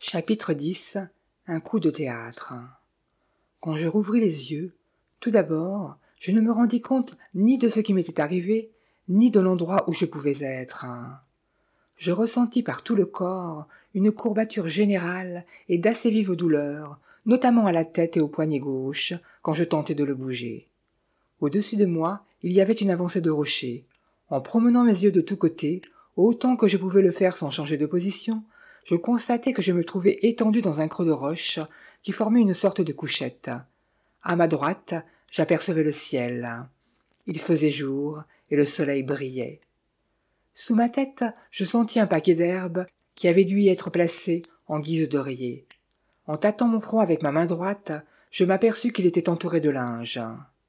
Chapitre 10. Un coup de théâtre. Quand je rouvris les yeux, tout d'abord, je ne me rendis compte ni de ce qui m'était arrivé, ni de l'endroit où je pouvais être. Je ressentis par tout le corps une courbature générale et d'assez vives douleurs, notamment à la tête et au poignet gauche, quand je tentais de le bouger. Au-dessus de moi, il y avait une avancée de rochers. En promenant mes yeux de tous côtés, autant que je pouvais le faire sans changer de position, je constatai que je me trouvais étendu dans un creux de roche qui formait une sorte de couchette. À ma droite, j'apercevais le ciel. Il faisait jour et le soleil brillait. Sous ma tête, je sentis un paquet d'herbes qui avait dû y être placé en guise d'oreiller. En tâtant mon front avec ma main droite, je m'aperçus qu'il était entouré de linge.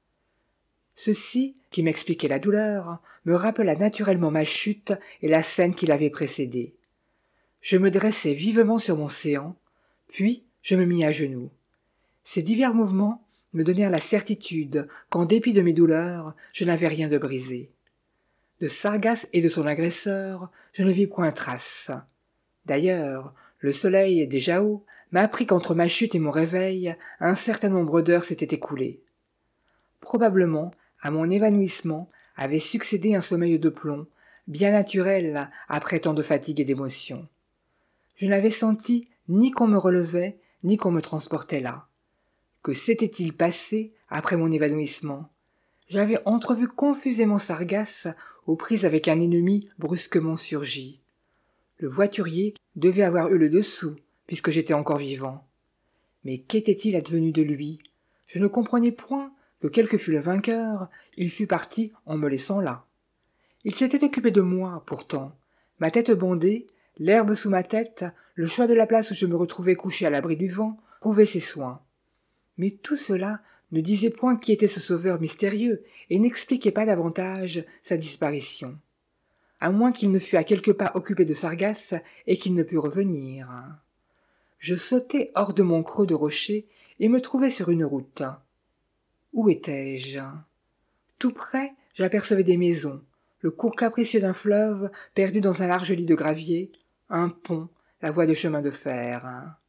Ceci, qui m'expliquait la douleur, me rappela naturellement ma chute et la scène qui l'avait précédée. Je me dressai vivement sur mon séant, puis je me mis à genoux. Ces divers mouvements me donnèrent la certitude qu'en dépit de mes douleurs, je n'avais rien de brisé. De Sargasse et de son agresseur, je ne vis point trace. D'ailleurs, le soleil, déjà haut, m'apprit qu'entre ma chute et mon réveil, un certain nombre d'heures s'étaient écoulées. Probablement, à mon évanouissement avait succédé un sommeil de plomb, bien naturel après tant de fatigue et d'émotion. Je n'avais senti ni qu'on me relevait, ni qu'on me transportait là. Que s'était-il passé après mon évanouissement? J'avais entrevu confusément Sargasse aux prises avec un ennemi brusquement surgi. Le voiturier devait avoir eu le dessous, puisque j'étais encore vivant. Mais qu'était-il advenu de lui? Je ne comprenais point que quel que fût le vainqueur, il fût parti en me laissant là. Il s'était occupé de moi, pourtant. Ma tête bondée, l'herbe sous ma tête, le choix de la place où je me retrouvais couché à l'abri du vent, prouvaient ses soins. Mais tout cela ne disait point qui était ce sauveur mystérieux et n'expliquait pas davantage sa disparition. À moins qu'il ne fût à quelques pas occupé de Sargasse et qu'il ne pût revenir. Je sautai hors de mon creux de rocher et me trouvai sur une route. Où étais-je? Tout près, j'apercevais des maisons, le cours capricieux d'un fleuve perdu dans un large lit de gravier, un pont, la voie de chemin de fer.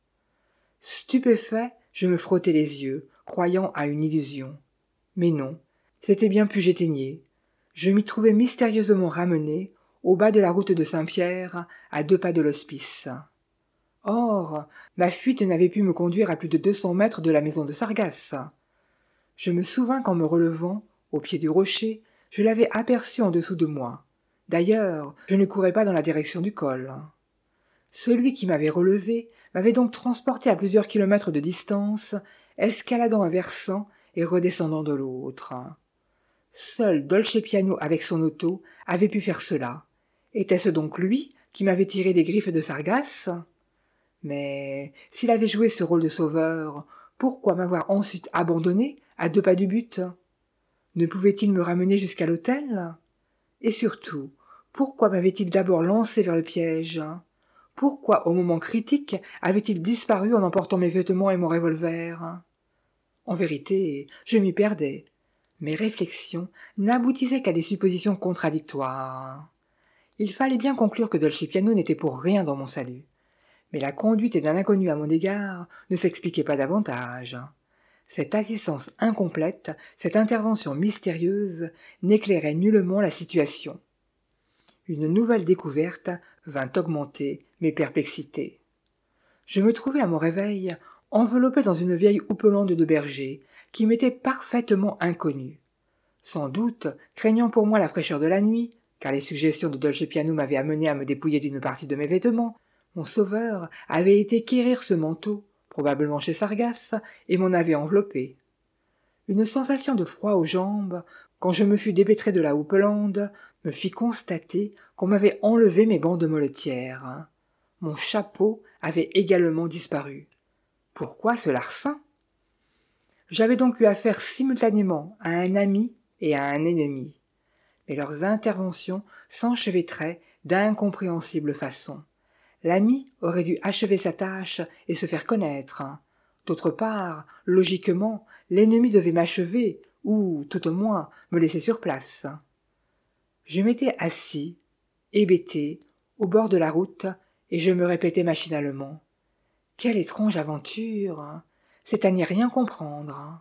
Stupéfait, je me frottais les yeux, croyant à une illusion. Mais non, c'était bien plus j'éteignais. Je m'y trouvais mystérieusement ramené, au bas de la route de Saint-Pierre, à 2 pas de l'hospice. Or, ma fuite n'avait pu me conduire à plus de 200 mètres de la maison de Sargasse. Je me souvins qu'en me relevant, au pied du rocher, je l'avais aperçu en dessous de moi. D'ailleurs, je ne courais pas dans la direction du col. Celui qui m'avait relevé m'avait donc transporté à plusieurs kilomètres de distance, escaladant un versant et redescendant de l'autre. Seul Dolcepiano avec son auto avait pu faire cela. Était-ce donc lui qui m'avait tiré des griffes de Sargasse? Mais s'il avait joué ce rôle de sauveur, pourquoi m'avoir ensuite abandonné à 2 pas du but? Ne pouvait-il me ramener jusqu'à l'hôtel? Et surtout, pourquoi m'avait-il d'abord lancé vers le piège? Pourquoi, au moment critique, avait-il disparu en emportant mes vêtements et mon revolver? En vérité, je m'y perdais. Mes réflexions n'aboutissaient qu'à des suppositions contradictoires. Il fallait bien conclure que Dolcepiano n'était pour rien dans mon salut. Mais la conduite d'un inconnu à mon égard ne s'expliquait pas davantage. Cette assistance incomplète, cette intervention mystérieuse, n'éclairait nullement la situation. Une nouvelle découverte vint augmenter mes perplexités. Je me trouvais à mon réveil enveloppé dans une vieille houppelande de berger qui m'était parfaitement inconnue. Sans doute, craignant pour moi la fraîcheur de la nuit, car les suggestions de Dolcepiano m'avaient amené à me dépouiller d'une partie de mes vêtements, mon sauveur avait été quérir ce manteau, probablement chez Sargasse, et m'en avait enveloppé. Une sensation de froid aux jambes, quand je me fus dépêtré de la houppelande, me fit constater qu'on m'avait enlevé mes bandes molletières. Mon chapeau avait également disparu. Pourquoi ce larcin? J'avais donc eu affaire simultanément à un ami et à un ennemi. Mais leurs interventions s'enchevêtraient d'incompréhensibles façons. L'ami aurait dû achever sa tâche et se faire connaître. D'autre part, logiquement, l'ennemi devait m'achever, ou, tout au moins, me laisser sur place. Je m'étais assis, hébété, au bord de la route, et je me répétais machinalement. Quelle étrange aventure! C'est à n'y rien comprendre.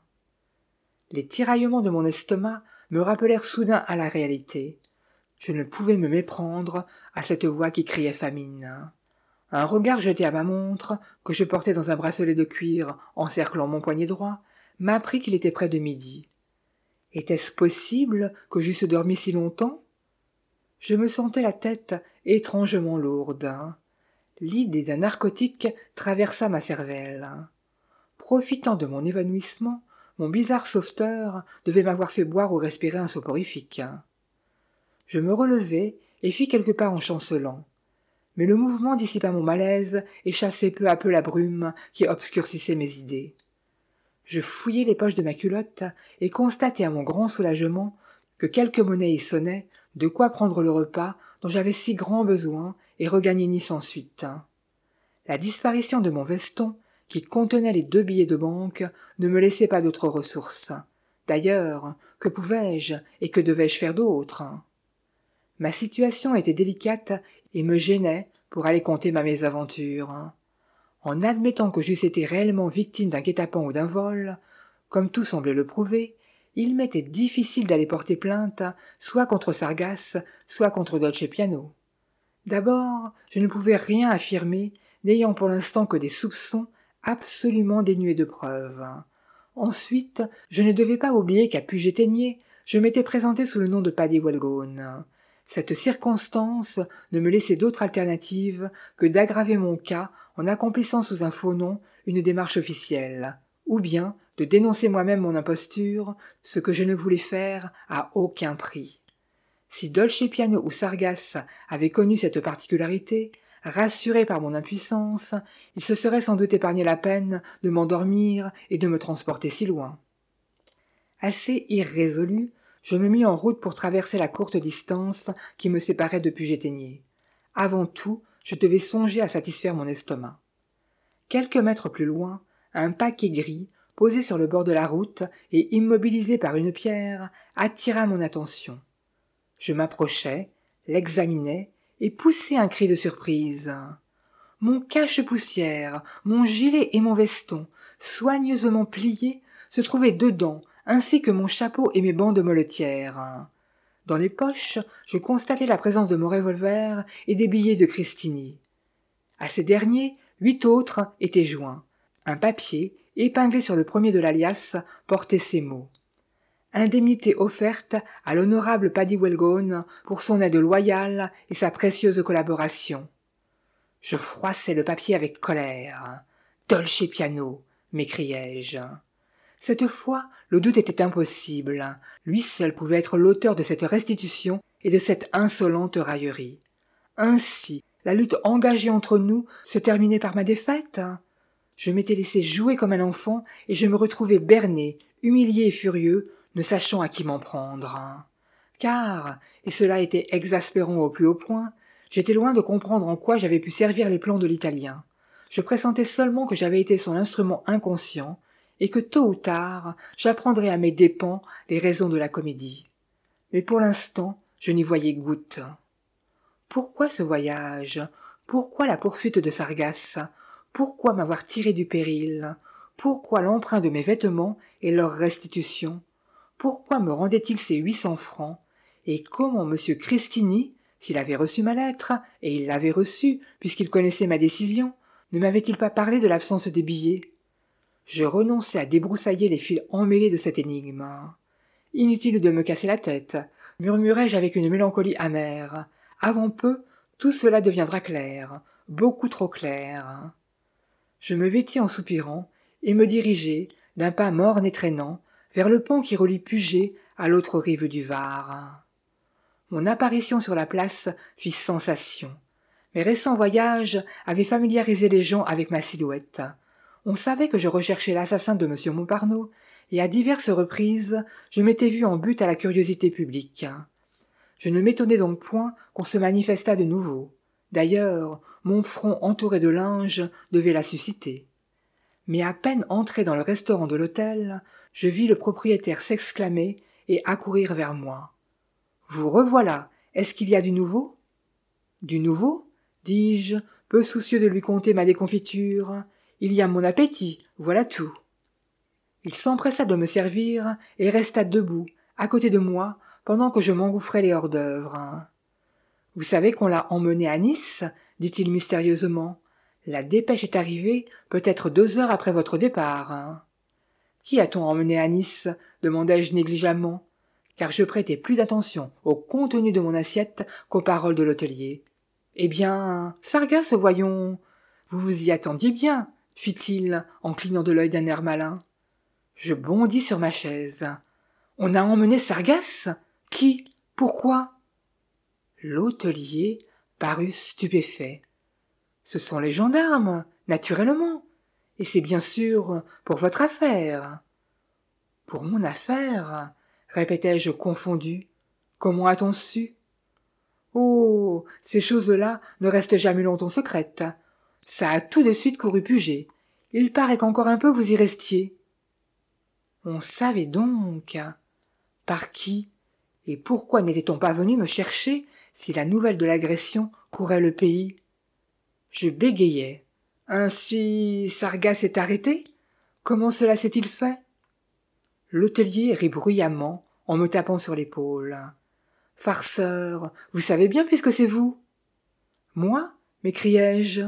Les tiraillements de mon estomac me rappelèrent soudain à la réalité. Je ne pouvais me méprendre à cette voix qui criait famine. Un regard jeté à ma montre, que je portais dans un bracelet de cuir encerclant mon poignet droit, m'apprit qu'il était près de midi. Était-ce possible que j'eusse dormi si longtemps? Je me sentais la tête étrangement lourde. L'idée d'un narcotique traversa ma cervelle. Profitant de mon évanouissement, mon bizarre sauveteur devait m'avoir fait boire ou respirer un soporifique. Je me relevai et fis quelques pas en chancelant. Mais le mouvement dissipa mon malaise et chassait peu à peu la brume qui obscurcissait mes idées. Je fouillai les poches de ma culotte et constatai à mon grand soulagement que quelques monnaies y sonnaient, de quoi prendre le repas dont j'avais si grand besoin et regagner Nice ensuite. La disparition de mon veston, qui contenait les 2 billets de banque, ne me laissait pas d'autre ressource. D'ailleurs, que pouvais-je et que devais-je faire d'autre? Ma situation était délicate et me gênait pour aller conter ma mésaventure. En admettant que j'eusse été réellement victime d'un guet-apens ou d'un vol, comme tout semblait le prouver, il m'était difficile d'aller porter plainte, soit contre Sargasse, soit contre Dolce Piano. D'abord, je ne pouvais rien affirmer, n'ayant pour l'instant que des soupçons absolument dénués de preuves. Ensuite, je ne devais pas oublier qu'à Puget-Théniers, je m'étais présenté sous le nom de Paddy Walgone. Cette circonstance ne me laissait d'autre alternative que d'aggraver mon cas en accomplissant sous un faux nom une démarche officielle, ou bien de dénoncer moi-même mon imposture, ce que je ne voulais faire à aucun prix. Si Dolce Piano ou Sargasse avaient connu cette particularité, rassurés par mon impuissance, ils se seraient sans doute épargné la peine de m'endormir et de me transporter si loin. Assez irrésolu, je me mis en route pour traverser la courte distance qui me séparait de Puget-Théniers. Avant tout, je devais songer à satisfaire mon estomac. Quelques mètres plus loin, un paquet gris, posé sur le bord de la route et immobilisé par une pierre, attira mon attention. Je m'approchai, l'examinai et poussai un cri de surprise. Mon cache-poussière, mon gilet et mon veston, soigneusement pliés, se trouvaient dedans, ainsi que mon chapeau et mes bandes molletières. Dans les poches, je constatai la présence de mon revolver et des billets de Christini. À ces derniers, 8 autres étaient joints. Un papier, épinglé sur le premier de l'alias, portait ces mots. Indemnité offerte à l'honorable Paddy Walgone pour son aide loyale et sa précieuse collaboration. Je froissai le papier avec colère. « Dolce Piano !» m'écriai-je. Cette fois, le doute était impossible. Lui seul pouvait être l'auteur de cette restitution et de cette insolente raillerie. Ainsi, la lutte engagée entre nous se terminait par ma défaite. Je m'étais laissé jouer comme un enfant et je me retrouvais berné, humilié et furieux, ne sachant à qui m'en prendre. Car, et cela était exaspérant au plus haut point, j'étais loin de comprendre en quoi j'avais pu servir les plans de l'Italien. Je pressentais seulement que j'avais été son instrument inconscient, et que tôt ou tard, j'apprendrais à mes dépens les raisons de la comédie. Mais pour l'instant, je n'y voyais goutte. Pourquoi ce voyage? Pourquoi la poursuite de Sargasse? Pourquoi m'avoir tiré du péril? Pourquoi l'emprunt de mes vêtements et leur restitution? Pourquoi me rendait-il ces 800 francs? Et comment M. Christini, s'il avait reçu ma lettre, et il l'avait reçue puisqu'il connaissait ma décision, ne m'avait-il pas parlé de l'absence des billets? Je renonçai à débroussailler les fils emmêlés de cette énigme. Inutile de me casser la tête, murmurai-je avec une mélancolie amère. Avant peu, tout cela deviendra clair, beaucoup trop clair. Je me vêtis en soupirant et me dirigeai, d'un pas morne et traînant, vers le pont qui relie Puget à l'autre rive du Var. Mon apparition sur la place fit sensation. Mes récents voyages avaient familiarisé les gens avec ma silhouette. On savait que je recherchais l'assassin de M. Montparnault, et à diverses reprises, je m'étais vu en butte à la curiosité publique. Je ne m'étonnais donc point qu'on se manifestât de nouveau. D'ailleurs, mon front entouré de linge devait la susciter. Mais à peine entré dans le restaurant de l'hôtel, je vis le propriétaire s'exclamer et accourir vers moi. « Vous revoilà, est-ce qu'il y a du nouveau ?»« Du nouveau ?» dis-je, peu soucieux de lui conter ma déconfiture. Il y a mon appétit, voilà tout. Il s'empressa de me servir et resta debout, à côté de moi, pendant que je m'engouffrais les hors-d'œuvre. « Vous savez qu'on l'a emmené à Nice ?» dit-il mystérieusement. « La dépêche est arrivée peut-être 2 heures après votre départ. »« Qui a-t-on emmené à Nice ?» demandai-je négligemment, car je prêtais plus d'attention au contenu de mon assiette qu'aux paroles de l'hôtelier. « Eh bien, Sargasse, voyons. Vous vous y attendiez bien, fit-il en clignant de l'œil d'un air malin. Je bondis sur ma chaise. On a emmené Sargasse ? Qui ? Pourquoi ? L'hôtelier parut stupéfait. Ce sont les gendarmes, naturellement, et c'est bien sûr pour votre affaire. Pour mon affaire, répétai-je confondu. Comment a-t-on su ? Oh, ces choses-là ne restent jamais longtemps secrètes. Ça a tout de suite couru puger. Il paraît qu'encore un peu vous y restiez. On savait donc. Par qui ? Et pourquoi n'était-on pas venu me chercher si la nouvelle de l'agression courait le pays ? Je bégayais. Ainsi, Sargasse est arrêté ? Comment cela s'est-il fait ? L'hôtelier rit bruyamment en me tapant sur l'épaule. Farceur, vous savez bien puisque c'est vous. Moi ? m'écriai-je.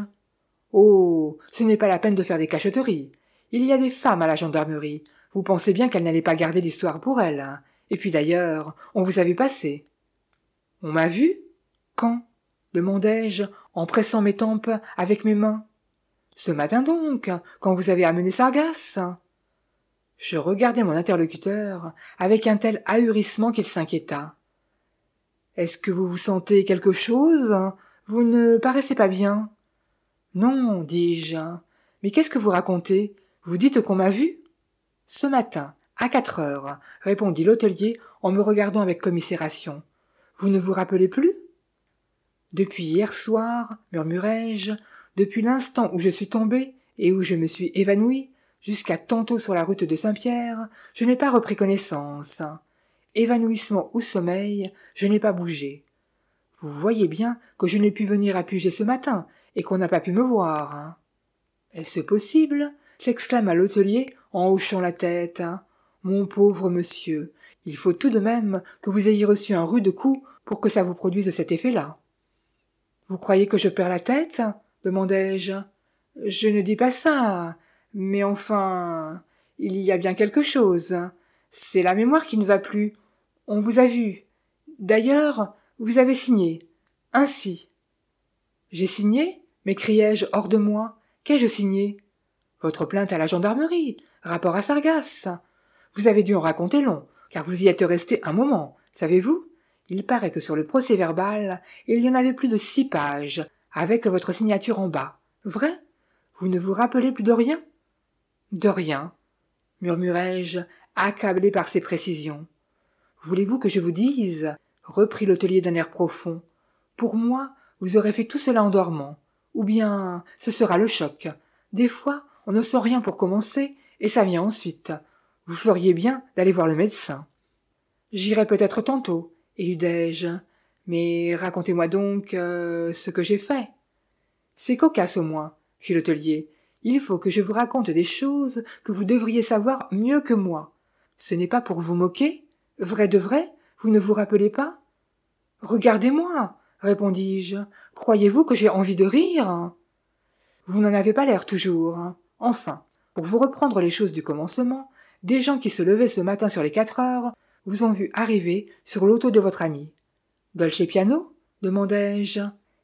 Oh, ce n'est pas la peine de faire des cachotteries. Il y a des femmes à la gendarmerie. Vous pensez bien qu'elles n'allaient pas garder l'histoire pour elles. Et puis d'ailleurs, on vous a vu passer. On m'a vu ? Quand ? demandai-je, en pressant mes tempes avec mes mains. Ce matin donc, quand vous avez amené Sargasse. Je regardai mon interlocuteur avec un tel ahurissement qu'il s'inquiéta. Est-ce que vous vous sentez quelque chose ? Vous ne paraissez pas bien. Non, dis-je. Mais qu'est-ce que vous racontez ? Vous dites qu'on m'a vu ? Ce matin, à 4 heures, répondit l'hôtelier en me regardant avec commisération. Vous ne vous rappelez plus ? Depuis hier soir, murmurai-je, depuis l'instant où je suis tombé et où je me suis évanoui, jusqu'à tantôt sur la route de Saint-Pierre, je n'ai pas repris connaissance. Évanouissement ou sommeil, je n'ai pas bougé. Vous voyez bien que je n'ai pu venir à Puget ce matin et qu'on n'a pas pu me voir. Est-ce possible ? S'exclama l'hôtelier en hochant la tête. Mon pauvre monsieur, il faut tout de même que vous ayez reçu un rude coup pour que ça vous produise cet effet-là. Vous croyez que je perds la tête ? demandai-je. Je ne dis pas ça, mais enfin, il y a bien quelque chose. C'est la mémoire qui ne va plus. On vous a vu. D'ailleurs, vous avez signé. Ainsi. J'ai signé ? m'écriai-je hors de moi. Qu'ai-je signé ? Votre plainte à la gendarmerie, rapport à Sargasse. Vous avez dû en raconter long, car vous y êtes resté un moment, savez-vous ? Il paraît que sur le procès-verbal, il y en avait plus de 6 pages, avec votre signature en bas. Vrai ? Vous ne vous rappelez plus de rien ? De rien, murmurai-je, accablé par ces précisions. Voulez-vous que je vous dise ? reprit l'hôtelier d'un air profond. Pour moi, vous aurez fait tout cela en dormant. Ou bien, ce sera le choc. Des fois, on ne sent rien pour commencer, et ça vient ensuite. Vous feriez bien d'aller voir le médecin. J'irai peut-être tantôt, éludai-je. Mais racontez-moi donc ce que j'ai fait. C'est cocasse au moins, fit l'hôtelier. Il faut que je vous raconte des choses que vous devriez savoir mieux que moi. Ce n'est pas pour vous moquer ? Vrai de vrai, vous ne vous rappelez pas ? Regardez-moi, répondis-je. Croyez-vous que j'ai envie de rire ? Vous n'en avez pas l'air toujours. Enfin, pour vous reprendre les choses du commencement, des gens qui se levaient ce matin sur les 4 heures vous ont vu arriver sur l'auto de votre ami. Dolce Piano ? demandai-je.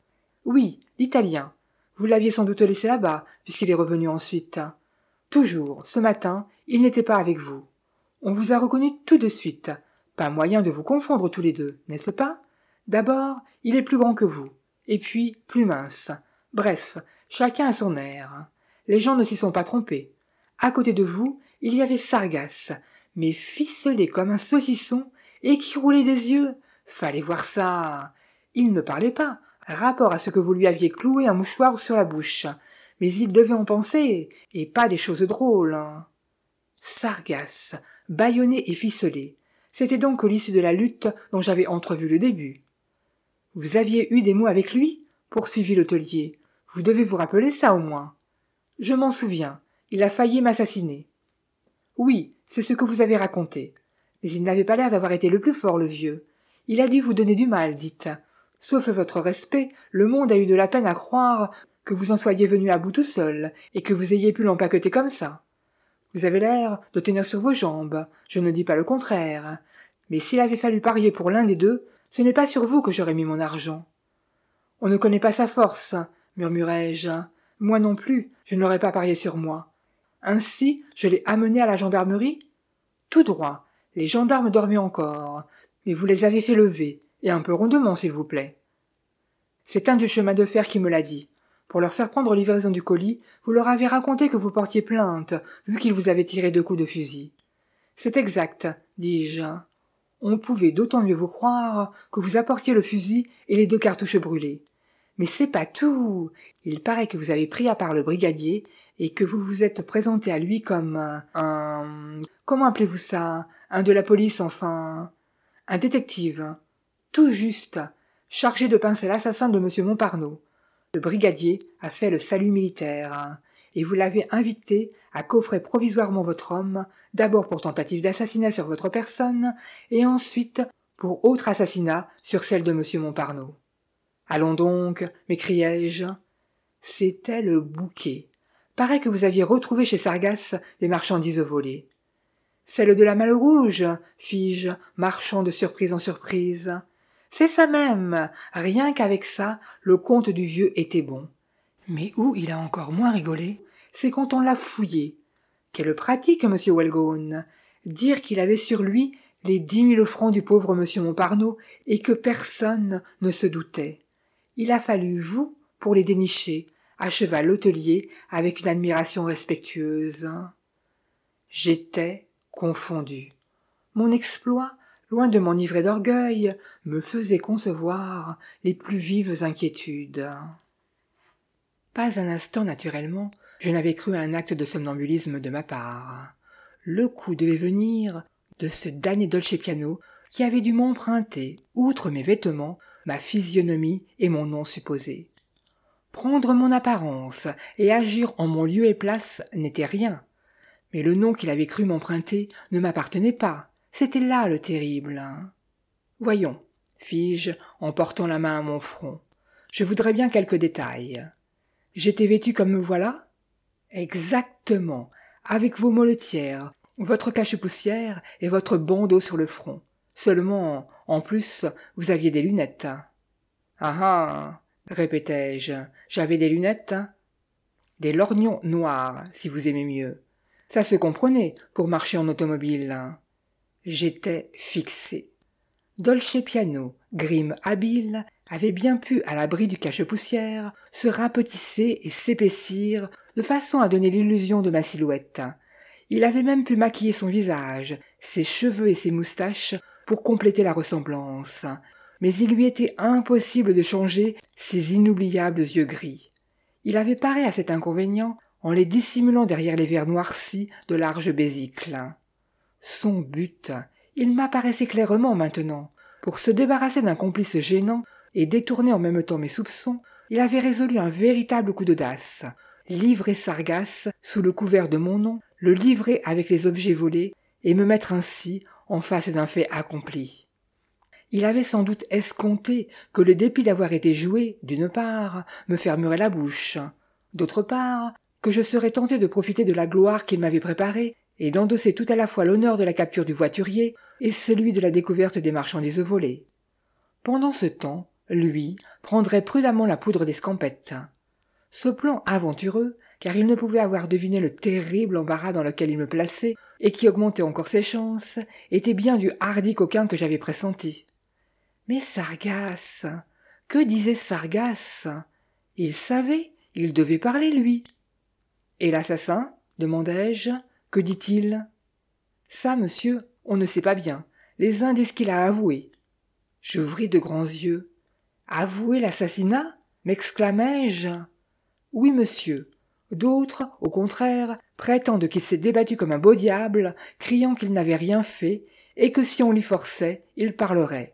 Oui, l'italien. Vous l'aviez sans doute laissé là-bas, puisqu'il est revenu ensuite. Toujours, ce matin, il n'était pas avec vous. On vous a reconnu tout de suite. Pas moyen de vous confondre tous les deux, n'est-ce pas ? D'abord, il est plus grand que vous, et puis plus mince. Bref, chacun a son air. Les gens ne s'y sont pas trompés. À côté de vous, il y avait Sargasse, mais ficelé comme un saucisson et qui roulait des yeux. Fallait voir ça. Il ne parlait pas, rapport à ce que vous lui aviez cloué un mouchoir sur la bouche. Mais il devait en penser, et pas des choses drôles. Sargasse, bâillonné et ficelé. C'était donc l'issue de la lutte dont j'avais entrevu le début. Vous aviez eu des mots avec lui ? poursuivit l'hôtelier. Vous devez vous rappeler ça au moins. Je m'en souviens, il a failli m'assassiner. Oui, c'est ce que vous avez raconté. Mais il n'avait pas l'air d'avoir été le plus fort, le vieux. Il a dû vous donner du mal, dites. Sauf votre respect, le monde a eu de la peine à croire que vous en soyez venu à bout tout seul, et que vous ayez pu l'empaqueter comme ça. Vous avez l'air de tenir sur vos jambes, je ne dis pas le contraire. Mais s'il avait fallu parier pour l'un des deux, ce n'est pas sur vous que j'aurais mis mon argent. On ne connaît pas sa force, murmurai-je. Moi non plus, je n'aurais pas parié sur moi. Ainsi, je l'ai amené à la gendarmerie? Tout droit. Les gendarmes dormaient encore, mais vous les avez fait lever, et un peu rondement, s'il vous plaît. C'est un du chemin de fer qui me l'a dit. Pour leur faire prendre livraison du colis, vous leur avez raconté que vous portiez plainte, vu qu'ils vous avaient tiré 2 coups de fusil. C'est exact, dis-je. On pouvait d'autant mieux vous croire que vous apportiez le fusil et les 2 cartouches brûlées. Mais c'est pas tout. Il paraît que vous avez pris à part le brigadier et que vous vous êtes présenté à lui comme comment appelez-vous ça? Un de la police, enfin. Un détective. Tout juste. Chargé de pincer l'assassin de M. Montparnaud. Le brigadier a fait le salut militaire. Et vous l'avez invité à coffrer provisoirement votre homme, d'abord pour tentative d'assassinat sur votre personne, et ensuite pour autre assassinat sur celle de M. Montparnaud. Allons donc, m'écriai-je. C'était le bouquet. Paraît que vous aviez retrouvé chez Sargasses des marchandises volées. Celle de la Malle Rouge, fis-je, marchant de surprise en surprise. C'est ça même. Rien qu'avec ça, le compte du vieux était bon. Mais où il a encore moins rigolé, c'est quand on l'a fouillé. Quelle pratique, monsieur Welgone. Dire qu'il avait sur lui les 10 000 francs du pauvre monsieur Montparnaud et que personne ne se doutait. Il a fallu vous pour les dénicher, acheva l'hôtelier avec une admiration respectueuse. J'étais confondu. Mon exploit, loin de m'enivrer d'orgueil, me faisait concevoir les plus vives inquiétudes. Pas un instant, naturellement, je n'avais cru à un acte de somnambulisme de ma part. Le coup devait venir de ce damné Dolcepiano qui avait dû m'emprunter, outre mes vêtements, ma physionomie et mon nom supposé. Prendre mon apparence et agir en mon lieu et place n'était rien. Mais le nom qu'il avait cru m'emprunter ne m'appartenait pas. C'était là le terrible. Voyons, fis-je en portant la main à mon front. Je voudrais bien quelques détails. J'étais vêtu comme me voilà? Exactement, avec vos molletières, votre cache-poussière et votre bandeau sur le front. Seulement, en plus, vous aviez des lunettes. Ah ah, répétai-je, j'avais des lunettes. Des lorgnons noirs, si vous aimez mieux. Ça se comprenait pour marcher en automobile. J'étais fixé. Dolcepiano, grime habile, avait bien pu, à l'abri du cache-poussière, se rapetisser et s'épaissir de façon à donner l'illusion de ma silhouette. Il avait même pu maquiller son visage, ses cheveux et ses moustaches pour compléter la ressemblance, mais il lui était impossible de changer ses inoubliables yeux gris. Il avait paré à cet inconvénient en les dissimulant derrière les verres noircis de larges besicles. Son but, il m'apparaissait clairement maintenant. Pour se débarrasser d'un complice gênant et détourner en même temps mes soupçons, il avait résolu un véritable coup d'audace. Livrer Sargasses sous le couvert de mon nom, le livrer avec les objets volés et me mettre ainsi en face d'un fait accompli. Il avait sans doute escompté que le dépit d'avoir été joué, d'une part, me fermerait la bouche, d'autre part, que je serais tenté de profiter de la gloire qu'il m'avait préparée et d'endosser tout à la fois l'honneur de la capture du voiturier et celui de la découverte des marchandises volées. Pendant ce temps, lui prendrait prudemment la poudre d'escampette. Ce plan aventureux, car il ne pouvait avoir deviné le terrible embarras dans lequel il me plaçait, et qui augmentait encore ses chances, était bien du hardi coquin que j'avais pressenti. Mais Sargasses, que disait Sargasses? Il savait, il devait parler, lui. Et l'assassin, demandai-je, que dit-il? Ça, monsieur, on ne sait pas bien. Les uns disent qu'il a avoué. J'ouvris de grands yeux. Avouer l'assassinat? M'exclamai-je. Oui, monsieur. D'autres, au contraire, prétendent qu'il s'est débattu comme un beau diable, criant qu'il n'avait rien fait, et que si on l'y forçait, il parlerait.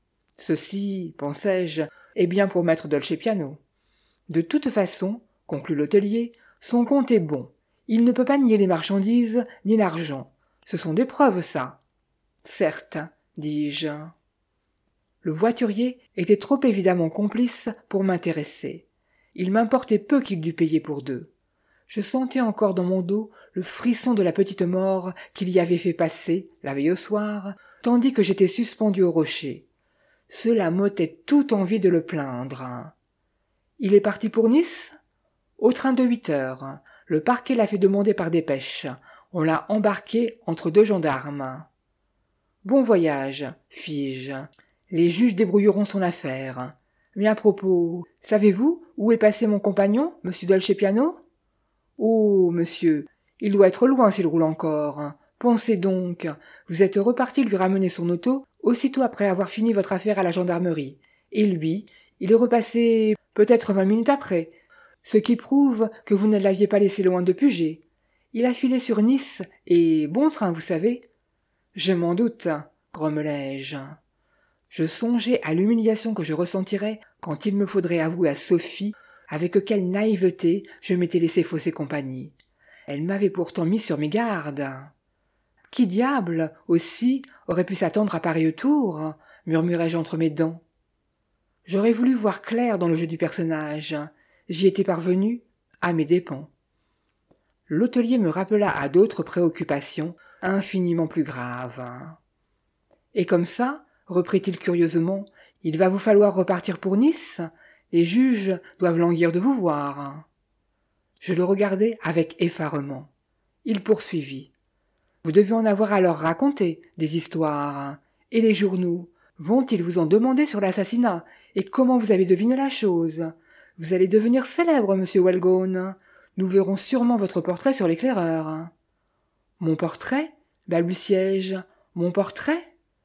Ceci, pensai-je, est bien pour maître Dolcepiano. De toute façon, conclut l'hôtelier, Son compte est bon. Il ne peut pas nier les marchandises ni l'argent. Ce sont des preuves, ça. Certes, dis-je. Le voiturier était trop évidemment complice pour m'intéresser. Il m'importait peu qu'il dût payer pour deux. Je sentais encore dans mon dos le frisson de la petite mort qu'il y avait fait passer, la veille au soir, tandis que j'étais suspendu au rocher. Cela m'ôtait toute envie de le plaindre. Il est parti pour Nice ? Au train de 8 heures. Le parquet l'a fait demander par dépêche. On l'a embarqué entre 2 gendarmes. Bon voyage, fis-je. Les juges débrouilleront son affaire. Mais à propos, savez-vous où est passé mon compagnon, monsieur Dolcepiano ? Oh, monsieur, il doit être loin s'il roule encore. Pensez donc, vous êtes reparti lui ramener son auto aussitôt après avoir fini votre affaire à la gendarmerie. Et lui, il est repassé peut-être 20 minutes après, ce qui prouve que vous ne l'aviez pas laissé loin de Puget. Il a filé sur Nice, et bon train, vous savez. Je m'en doute, grommelai-je. Je songeais à l'humiliation que je ressentirais quand il me faudrait avouer à Sophie avec quelle naïveté je m'étais laissé fausser compagnie. Elle m'avait pourtant mis sur mes gardes. Qui diable, aussi, aurait pu s'attendre à pareil tour, murmurai-je entre mes dents. J'aurais voulu voir clair dans le jeu du personnage. J'y étais parvenu à mes dépens. L'hôtelier me rappela à d'autres préoccupations infiniment plus graves. « Et comme ça, reprit-il curieusement, il va vous falloir repartir pour Nice ? Les juges doivent languir de vous voir. » Je le regardai avec effarement. Il poursuivit. « Vous devez en avoir à leur raconter des histoires. Et les journaux, vont-ils vous en demander sur l'assassinat ? Et comment vous avez deviné la chose ? Vous allez devenir célèbre, monsieur Walgone. Nous verrons sûrement votre portrait sur l'éclaireur. » « Mon portrait ? balbutiai-je. Mon portrait ? »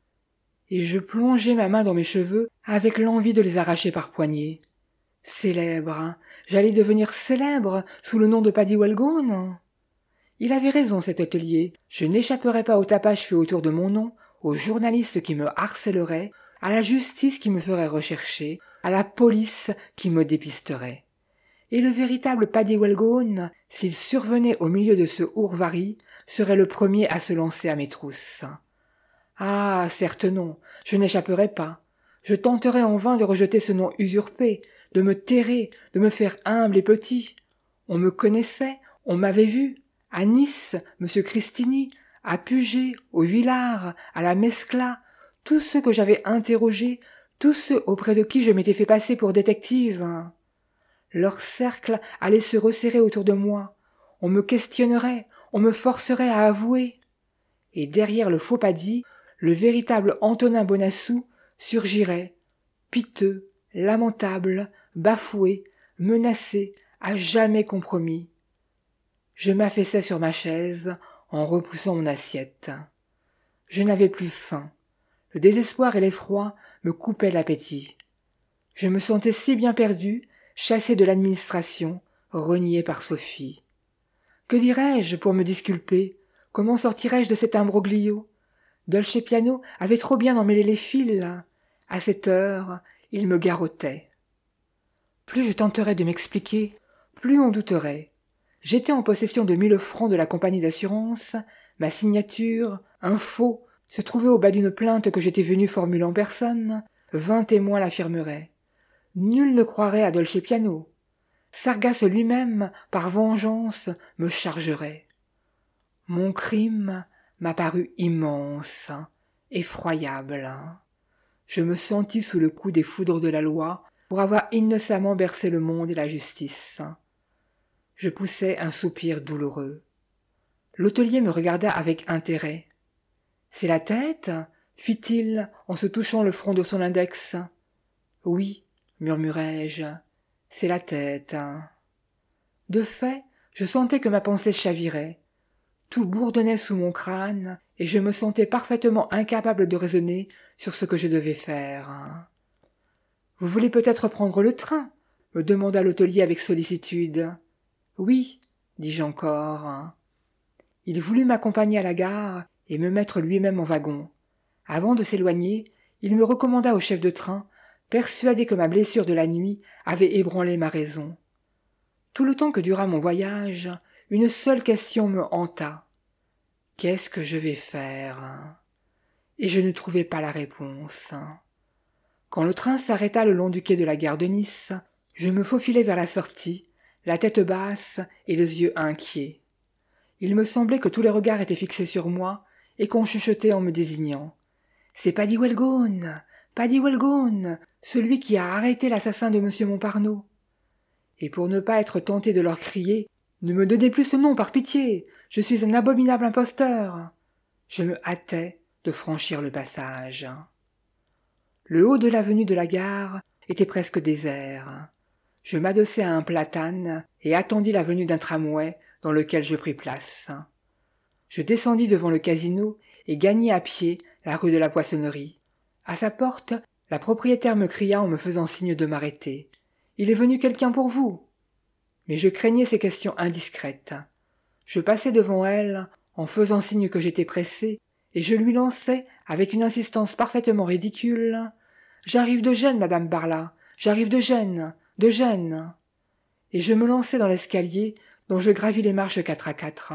Et je plongeai ma main dans mes cheveux avec l'envie de les arracher par poignées. Célèbre, j'allais devenir célèbre sous le nom de Paddy Walgone. Il avait raison, cet hôtelier. Je n'échapperais pas au tapage fait autour de mon nom, aux journalistes qui me harcèleraient, à la justice qui me ferait rechercher, à la police qui me dépisterait. Et le véritable Paddy Walgone, s'il survenait au milieu de ce hourvari, serait le premier à se lancer à mes trousses. Ah, certes non, je n'échapperai pas. Je tenterai en vain de rejeter ce nom usurpé, de me terrer, de me faire humble et petit. On me connaissait, on m'avait vu, à Nice, monsieur Christini, à Puget, au Villard, à la Mescla, tous ceux que j'avais interrogés, tous ceux auprès de qui je m'étais fait passer pour détective. Leur cercle allait se resserrer autour de moi. On me questionnerait, on me forcerait à avouer. Et derrière le faux Paddy, le véritable Antonin Bonassou surgirait, piteux, lamentable, bafoué, menacé, à jamais compromis. Je m'affaissai sur ma chaise en repoussant mon assiette. Je n'avais plus faim. Le désespoir et l'effroi me coupaient l'appétit. Je me sentais si bien perdu, chassé de l'administration, renié par Sophie. Que dirais-je pour me disculper ? Comment sortirais-je de cet imbroglio ? Dolcepiano avait trop bien emmêlé les fils. À cette heure, il me garrottait. Plus je tenterais de m'expliquer, plus on douterait. J'étais en possession de 1000 francs de la compagnie d'assurance, ma signature, un faux, se trouvait au bas d'une plainte que j'étais venu formuler en personne, 20 témoins l'affirmeraient. Nul ne croirait à Dolcepiano. Sargasse lui-même, par vengeance, me chargerait. Mon crime m'apparut immense, effroyable. Je me sentis sous le coup des foudres de la loi pour avoir innocemment bercé le monde et la justice. Je poussai un soupir douloureux. L'hôtelier me regarda avec intérêt. « C'est la tête ?» fit-il en se touchant le front de son index. « Oui, » murmurai-je, « c'est la tête. » De fait, je sentais que ma pensée chavirait. Tout bourdonnait sous mon crâne, et je me sentais parfaitement incapable de raisonner sur ce que je devais faire. « Vous voulez peut-être prendre le train ?» me demanda l'hôtelier avec sollicitude. « Oui, dis-je encore. » Il voulut m'accompagner à la gare et me mettre lui-même en wagon. Avant de s'éloigner, il me recommanda au chef de train, persuadé que ma blessure de la nuit avait ébranlé ma raison. Tout le temps que dura mon voyage, une seule question me hanta. Qu'est-ce que je vais faire? Et je ne trouvais pas la réponse. Quand le train s'arrêta le long du quai de la gare de Nice, je me faufilai vers la sortie, la tête basse et les yeux inquiets. Il me semblait que tous les regards étaient fixés sur moi et qu'on chuchotait en me désignant. « C'est Paddy Welgone, Paddy Welgone, celui qui a arrêté l'assassin de monsieur Montparnaud. » Et pour ne pas être tenté de leur crier « Ne me donnez plus ce nom, par pitié, je suis un abominable imposteur !» je me hâtais de franchir le passage. Le haut de l'avenue de la gare était presque désert. Je m'adossai à un platane et attendis la venue d'un tramway dans lequel je pris place. Je descendis devant le casino et gagnai à pied la rue de la Poissonnerie. À sa porte, la propriétaire me cria en me faisant signe de m'arrêter. « Il est venu quelqu'un pour vous !» Mais je craignais ces questions indiscrètes. Je passai devant elle en faisant signe que j'étais pressé et je lui lançai, avec une insistance parfaitement ridicule, « J'arrive de Gênes, madame Barlas, j'arrive de Gênes, de Gênes !» Et je me lançai dans l'escalier dont je gravis les marches 4 à 4.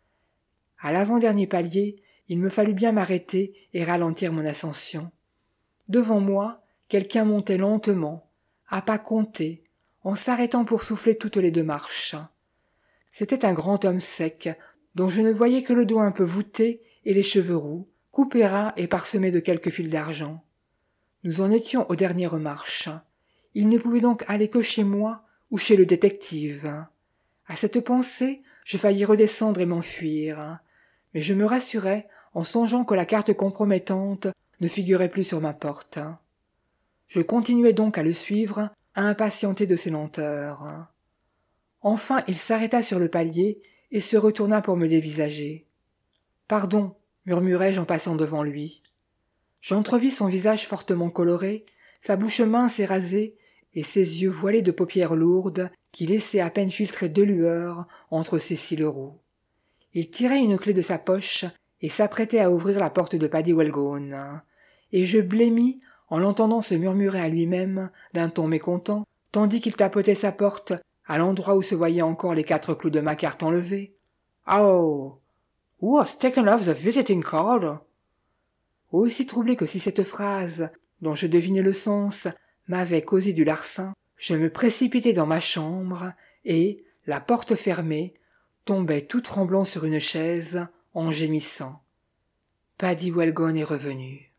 À l'avant-dernier palier, il me fallut bien m'arrêter et ralentir mon ascension. Devant moi, quelqu'un montait lentement, à pas comptés, en s'arrêtant pour souffler toutes les 2 marches. C'était un grand homme sec, dont je ne voyais que le dos un peu voûté et les cheveux roux, coupés ras et parsemés de quelques fils d'argent. Nous en étions aux dernières marches. Il ne pouvait donc aller que chez moi ou chez le détective. À cette pensée, je faillis redescendre et m'enfuir. Mais je me rassurai en songeant que la carte compromettante ne figurait plus sur ma porte. Je continuai donc à le suivre, impatienté de ses lenteurs. Enfin, il s'arrêta sur le palier et se retourna pour me dévisager. « Pardon, » murmurai-je en passant devant lui. J'entrevis son visage fortement coloré, sa bouche mince et rasée, et ses yeux voilés de paupières lourdes qui laissaient à peine filtrer 2 lueurs entre ses cils roux. Il tirait une clé de sa poche et s'apprêtait à ouvrir la porte de Paddy Welgone, et je blêmis en l'entendant se murmurer à lui-même d'un ton mécontent, tandis qu'il tapotait sa porte à l'endroit où se voyaient encore les 4 clous de ma carte enlevée. « Oh, who has taken off the visiting card ?» Aussi troublé que si cette phrase, dont je devinais le sens, m'avait causé du larcin, je me précipitai dans ma chambre et, la porte fermée, tombai tout tremblant sur une chaise en gémissant. Paddy Welgone est revenu.